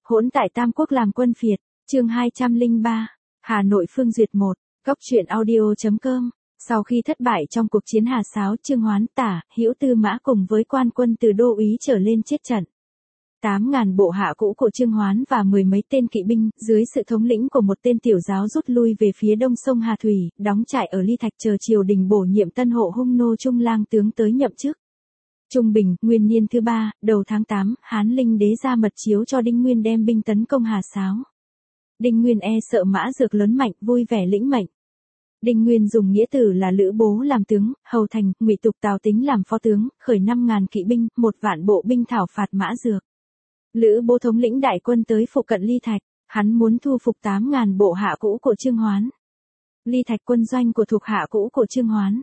Hỗn tại Tam Quốc làm quân phiệt, chương 203, Hà Nội Phương Duyệt 1, Góc truyện audio.com. Sau khi thất bại trong cuộc chiến Hà Sáo, Trương Hoán, Tả, Hữu Tư Mã cùng với quan quân từ đô úy trở lên chết trận. 8.000 bộ hạ cũ của Trương Hoán và mười mấy tên kỵ binh, dưới sự thống lĩnh của một tên tiểu giáo rút lui về phía đông sông Hà Thủy, đóng trại ở Ly Thạch chờ triều đình bổ nhiệm tân hộ hung nô Trung Lang tướng tới nhậm chức. Trung Bình, nguyên niên thứ 3, đầu tháng 8, Hán Linh đế ra mật chiếu cho Đinh Nguyên đem binh tấn công Hà Sáo. Đinh Nguyên sợ Mã Dược lớn mạnh, vui vẻ lĩnh mệnh. Đinh Nguyên dùng nghĩa tử là Lữ Bố làm tướng, Hầu Thành, Ngụy Tục Tào Tính làm phó tướng, khởi 5.000 kỵ binh, 1 vạn bộ binh thảo phạt Mã Dược. Lữ Bố thống lĩnh đại quân tới phụ cận Ly Thạch, hắn muốn thu phục 8.000 bộ hạ cũ của Trương Hoán. Ly Thạch quân doanh của thuộc hạ cũ của Trương Hoán.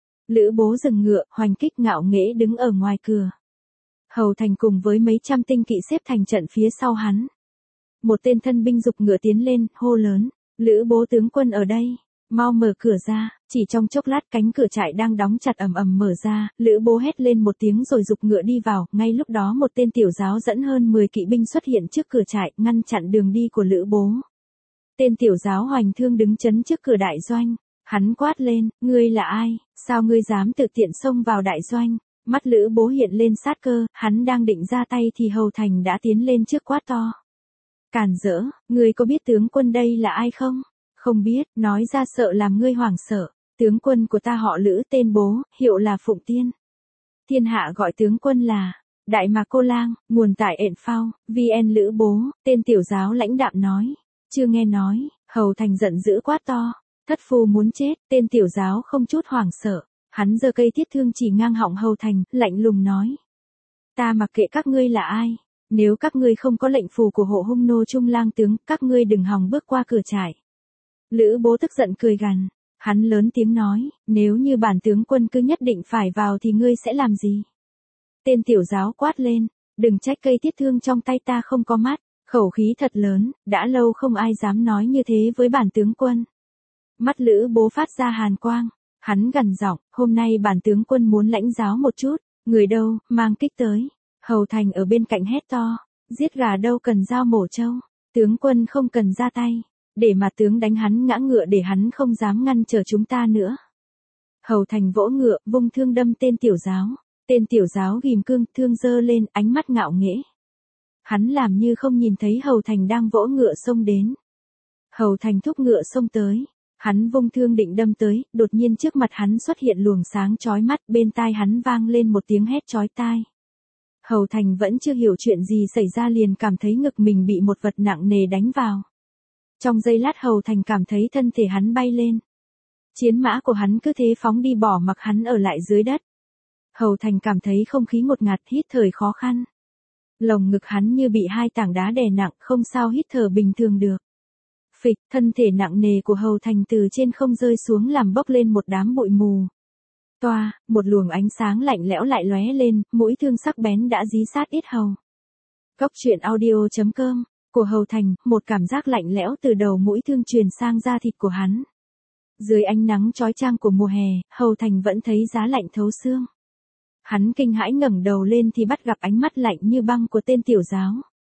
Lữ Bố dừng ngựa, hoành kích ngạo nghễ đứng ở ngoài cửa. Hầu Thành cùng với mấy trăm tinh kỵ xếp thành trận phía sau hắn. Một tên thân binh giục ngựa tiến lên, hô lớn, Lữ Bố tướng quân ở đây, mau mở cửa ra. Chỉ trong chốc lát cánh cửa trại đang đóng chặt ầm ầm mở ra, Lữ Bố hét lên một tiếng rồi giục ngựa đi vào, ngay lúc đó một tên tiểu giáo dẫn hơn 10 kỵ binh xuất hiện trước cửa trại, ngăn chặn đường đi của Lữ Bố. Tên tiểu giáo Hoành Thương đứng chắn trước cửa đại doanh, hắn quát lên, ngươi là ai, sao ngươi dám tự tiện xông vào đại doanh? Mắt Lữ Bố hiện lên sát cơ, hắn đang định ra tay thì Hầu Thành đã tiến lên trước quát to. Càn rỡ, ngươi có biết tướng quân đây là ai không? Không biết, nói ra sợ làm ngươi hoảng sợ. Tướng quân của ta họ Lữ tên Bố, hiệu là Phụng Tiên. Thiên hạ gọi tướng quân là Đại Mạc Cô Lang, nguồn tại ện phao, VN Lữ Bố, tên tiểu giáo lãnh đạm nói. Chưa nghe nói, Hầu Thành giận dữ quát to. Thất phu muốn chết, tên tiểu giáo không chút hoảng sợ. Hắn giơ cây thiết thương chỉ ngang họng Hầu Thành, lạnh lùng nói. Ta mặc kệ các ngươi là ai. Nếu các ngươi không có lệnh phù của hộ hung nô Trung Lang tướng, các ngươi đừng hòng bước qua cửa trại. Lữ Bố tức giận cười gằn. Hắn lớn tiếng nói, nếu như bản tướng quân cứ nhất định phải vào thì ngươi sẽ làm gì? Tên tiểu giáo quát lên, đừng trách cây thiết thương trong tay ta không có mắt, khẩu khí thật lớn, đã lâu không ai dám nói như thế với bản tướng quân. Mắt Lữ Bố phát ra hàn quang, hắn gằn giọng, hôm nay bản tướng quân muốn lãnh giáo một chút, người đâu, mang kích tới. Hầu Thành ở bên cạnh hét to, giết gà đâu cần dao mổ trâu, tướng quân không cần ra tay. Để mà tướng đánh hắn ngã ngựa để hắn không dám ngăn trở chúng ta nữa. Hầu Thành vỗ ngựa, vung thương đâm tên tiểu giáo. Tên tiểu giáo ghim cương, thương giơ lên, ánh mắt ngạo nghễ. Hắn làm như không nhìn thấy Hầu Thành đang vỗ ngựa xông đến. Hầu Thành thúc ngựa xông tới. Hắn vung thương định đâm tới, đột nhiên trước mặt hắn xuất hiện luồng sáng chói mắt, bên tai hắn vang lên một tiếng hét chói tai. Hầu Thành vẫn chưa hiểu chuyện gì xảy ra liền cảm thấy ngực mình bị một vật nặng nề đánh vào. Trong giây lát Hầu Thành cảm thấy thân thể hắn bay lên. Chiến mã của hắn cứ thế phóng đi bỏ mặc hắn ở lại dưới đất. Hầu Thành cảm thấy không khí ngột ngạt, hít thở khó khăn. Lồng ngực hắn như bị 2 tảng đá đè nặng, không sao hít thở bình thường được. Phịch, thân thể nặng nề của Hầu Thành từ trên không rơi xuống làm bốc lên một đám bụi mù. Toa, một luồng ánh sáng lạnh lẽo lại lóe lên, mũi thương sắc bén đã dí sát yết hầu. Góc truyện audio.com. Của Hầu Thành, một cảm giác lạnh lẽo từ đầu mũi thương truyền sang da thịt của hắn. Dưới ánh nắng chói chang của mùa hè, Hầu Thành vẫn thấy giá lạnh thấu xương. Hắn kinh hãi ngẩng đầu lên thì bắt gặp ánh mắt lạnh như băng của tên tiểu giáo.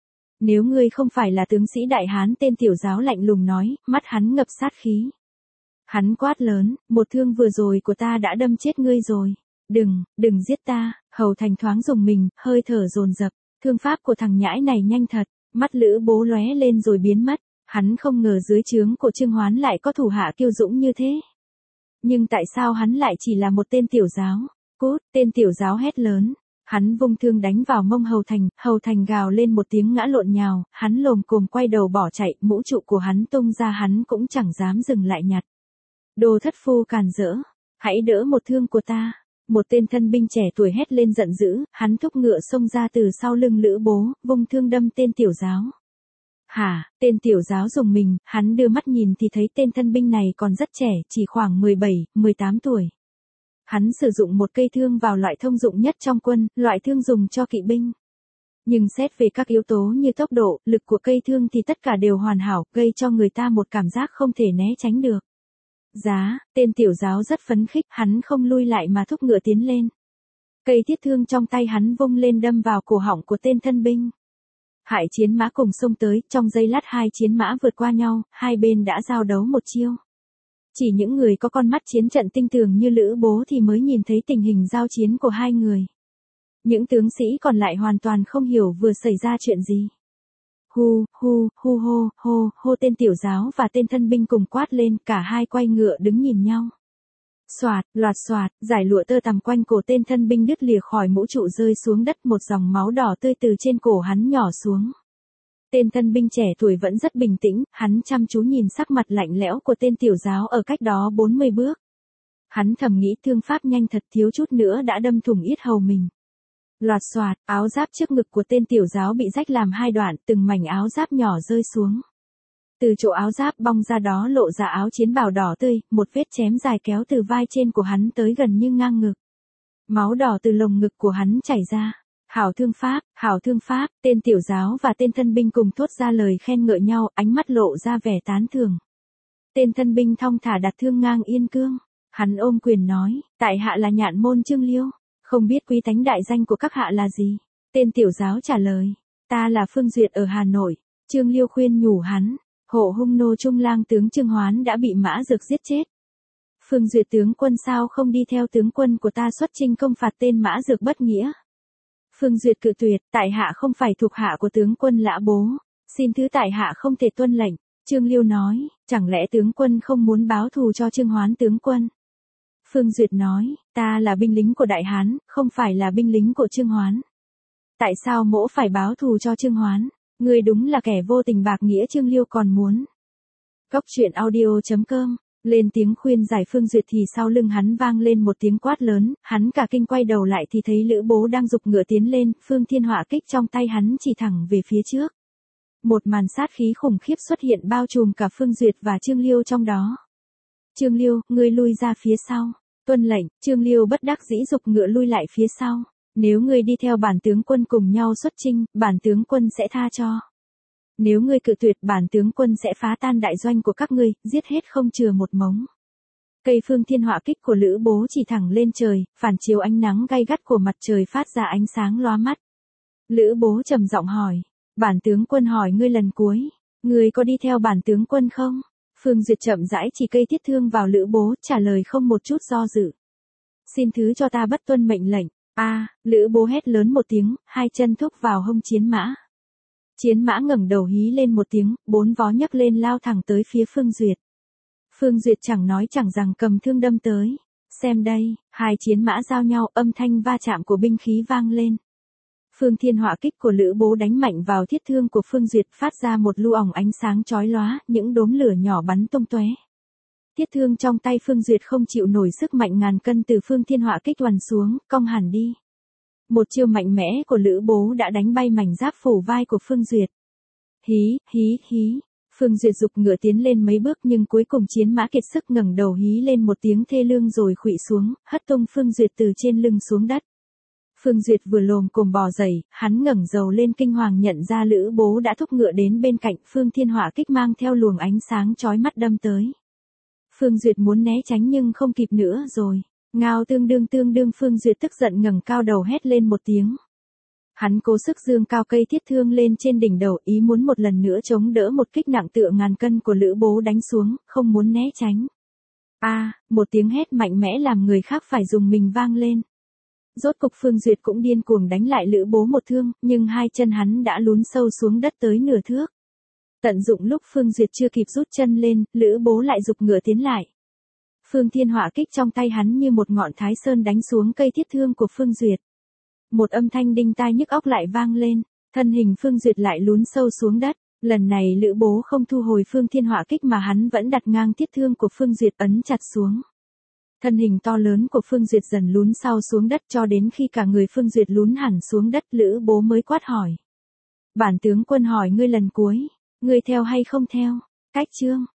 Nếu ngươi không phải là tướng sĩ đại hán, tên tiểu giáo lạnh lùng nói, mắt hắn ngập sát khí. Hắn quát lớn, một thương vừa rồi của ta đã đâm chết ngươi rồi. Đừng giết ta. Hầu Thành thoáng dùng mình, hơi thở dồn dập. Thương pháp của thằng nhãi này nhanh thật. Mắt Lữ Bố lóe lên rồi biến mất, hắn không ngờ dưới trướng của Trương Hoán lại có thủ hạ kiêu dũng như thế. Nhưng tại sao hắn lại chỉ là một tên tiểu giáo? Cút, tên tiểu giáo hét lớn, hắn vung thương đánh vào mông Hầu Thành gào lên một tiếng ngã lộn nhào, hắn lồm cồm quay đầu bỏ chạy, mũ trụ của hắn tung ra hắn cũng chẳng dám dừng lại nhặt. Đồ thất phu càn rỡ, hãy đỡ một thương của ta. Một tên thân binh trẻ tuổi hét lên giận dữ, hắn thúc ngựa xông ra từ sau lưng Lữ Bố, vung thương đâm tên tiểu giáo. Hả, tên tiểu giáo dùng mình, hắn đưa mắt nhìn thì thấy tên thân binh này còn rất trẻ, chỉ khoảng 17, 18 tuổi. Hắn sử dụng một cây thương vào loại thông dụng nhất trong quân, loại thương dùng cho kỵ binh. Nhưng xét về các yếu tố như tốc độ, lực của cây thương thì tất cả đều hoàn hảo, gây cho người ta một cảm giác không thể né tránh được. Tên tiểu giáo rất phấn khích, hắn không lui lại mà thúc ngựa tiến lên. Cây thiết thương trong tay hắn vung lên đâm vào cổ họng của tên thân binh. Hải chiến mã cùng xông tới, trong giây lát hai chiến mã vượt qua nhau, hai bên đã giao đấu một chiêu. Chỉ những người có con mắt chiến trận tinh tường như Lữ Bố thì mới nhìn thấy tình hình giao chiến của hai người. Những tướng sĩ còn lại hoàn toàn không hiểu vừa xảy ra chuyện gì. Hu, hu, hu hô, hô, hô, tên tiểu giáo và tên thân binh cùng quát lên, cả hai quay ngựa đứng nhìn nhau. Soạt, loạt soạt, giải lụa tơ tằm quanh cổ tên thân binh đứt lìa khỏi mũ trụ rơi xuống đất, một dòng máu đỏ tươi từ trên cổ hắn nhỏ xuống. Tên thân binh trẻ tuổi vẫn rất bình tĩnh, hắn chăm chú nhìn sắc mặt lạnh lẽo của tên tiểu giáo ở cách đó 40 bước. Hắn thầm nghĩ thương pháp nhanh thật, thiếu chút nữa đã đâm thủng yết hầu mình. Loạt soạt, áo giáp trước ngực của tên tiểu giáo bị rách làm hai đoạn, từng mảnh áo giáp nhỏ rơi xuống. Từ chỗ áo giáp bong ra đó lộ ra áo chiến bào đỏ tươi, một vết chém dài kéo từ vai trên của hắn tới gần như ngang ngực. Máu đỏ từ lồng ngực của hắn chảy ra. Hảo thương pháp, tên tiểu giáo và tên thân binh cùng thốt ra lời khen ngợi nhau, ánh mắt lộ ra vẻ tán thưởng. Tên thân binh thong thả đặt thương ngang yên cương. Hắn ôm quyền nói, tại hạ là Nhạn Môn Trương Liêu, không biết quý tánh đại danh của các hạ là gì. Tên tiểu giáo trả lời, ta là Phương Duyệt ở Hà Nội. Trương Liêu khuyên nhủ hắn, hộ hung nô trung lang tướng Trương Hoán đã bị Mã Dược giết chết. Phương Duyệt tướng quân sao không đi theo tướng quân của ta xuất chinh công phạt tên Mã Dược bất nghĩa. Phương Duyệt cự tuyệt, tại hạ không phải thuộc hạ của tướng quân Lã Bố, xin thứ tại hạ không thể tuân lệnh. Trương Liêu nói, chẳng lẽ tướng quân không muốn báo thù cho Trương Hoán tướng quân? Phương Duyệt nói, ta là binh lính của Đại Hán, không phải là binh lính của Trương Hoán. Tại sao mỗ phải báo thù cho Trương Hoán? Ngươi đúng là kẻ vô tình bạc nghĩa. Trương Liêu còn muốn. Cốc truyện audio.com lên tiếng khuyên giải Phương Duyệt thì sau lưng hắn vang lên một tiếng quát lớn, hắn cả kinh quay đầu lại thì thấy Lữ Bố đang giục ngựa tiến lên, Phương Thiên Họa kích trong tay hắn chỉ thẳng về phía trước. Một màn sát khí khủng khiếp xuất hiện bao trùm cả Phương Duyệt và Trương Liêu trong đó. Trương Liêu, ngươi lui ra phía sau. Tuân lệnh, Trương Liêu bất đắc dĩ giục ngựa lui lại phía sau. Nếu ngươi đi theo bản tướng quân cùng nhau xuất chinh, bản tướng quân sẽ tha cho. Nếu ngươi cự tuyệt, bản tướng quân sẽ phá tan đại doanh của các ngươi, giết hết không chừa một mống. Cây Phương Thiên Họa kích của Lữ Bố chỉ thẳng lên trời, phản chiếu ánh nắng gay gắt của mặt trời phát ra ánh sáng lóa mắt. Lữ Bố trầm giọng hỏi, bản tướng quân hỏi ngươi lần cuối, ngươi có đi theo bản tướng quân không? Phương Duyệt chậm rãi chỉ cây thiết thương vào Lữ Bố, trả lời không một chút do dự. Xin thứ cho ta bất tuân mệnh lệnh. Lữ Bố hét lớn một tiếng, hai chân thúc vào hông chiến mã. Chiến mã ngẩng đầu hí lên một tiếng, bốn vó nhấc lên lao thẳng tới phía Phương Duyệt. Phương Duyệt chẳng nói chẳng rằng cầm thương đâm tới. Xem đây, hai chiến mã giao nhau, âm thanh va chạm của binh khí vang lên. Phương Thiên Họa kích của Lữ Bố đánh mạnh vào thiết thương của Phương Duyệt, phát ra một lu ỏng ánh sáng chói lóa, những đốm lửa nhỏ bắn tung tóe. Thiết thương trong tay Phương Duyệt không chịu nổi sức mạnh ngàn cân từ Phương Thiên Họa kích oằn xuống, cong hẳn đi. Một chiêu mạnh mẽ của Lữ Bố đã đánh bay mảnh giáp phủ vai của Phương Duyệt. Hí, hí, hí. Phương Duyệt giục ngựa tiến lên mấy bước nhưng cuối cùng chiến mã kiệt sức ngẩng đầu hí lên một tiếng thê lương rồi khuỵu xuống, hất tung Phương Duyệt từ trên lưng xuống đất. Phương Duyệt vừa lồm cồm bò dậy, hắn ngẩng đầu lên kinh hoàng nhận ra Lữ Bố đã thúc ngựa đến bên cạnh, Phương Thiên Họa kích mang theo luồng ánh sáng chói mắt đâm tới. Phương Duyệt muốn né tránh nhưng không kịp nữa rồi. Ngao tương đương Phương Duyệt tức giận ngẩng cao đầu hét lên một tiếng. Hắn cố sức giương cao cây thiết thương lên trên đỉnh đầu, ý muốn một lần nữa chống đỡ một kích nặng tựa ngàn cân của Lữ Bố đánh xuống, không muốn né tránh. Một tiếng hét mạnh mẽ làm người khác phải dùng mình vang lên. Rốt cục Phương Duyệt cũng điên cuồng đánh lại Lữ Bố một thương, nhưng hai chân hắn đã lún sâu xuống đất tới nửa thước. Tận dụng lúc Phương Duyệt chưa kịp rút chân lên, Lữ Bố lại giục ngựa tiến lại. Phương Thiên Họa kích trong tay hắn như một ngọn thái sơn đánh xuống cây thiết thương của Phương Duyệt. Một âm thanh đinh tai nhức óc lại vang lên, thân hình Phương Duyệt lại lún sâu xuống đất. Lần này Lữ Bố không thu hồi Phương Thiên Họa kích mà hắn vẫn đặt ngang thiết thương của Phương Duyệt ấn chặt xuống. Thân hình to lớn của Phương Duyệt dần lún sau xuống đất cho đến khi cả người Phương Duyệt lún hẳn xuống đất, Lữ Bố mới quát hỏi. Bản tướng quân hỏi ngươi lần cuối, ngươi theo hay không theo? Cách chương.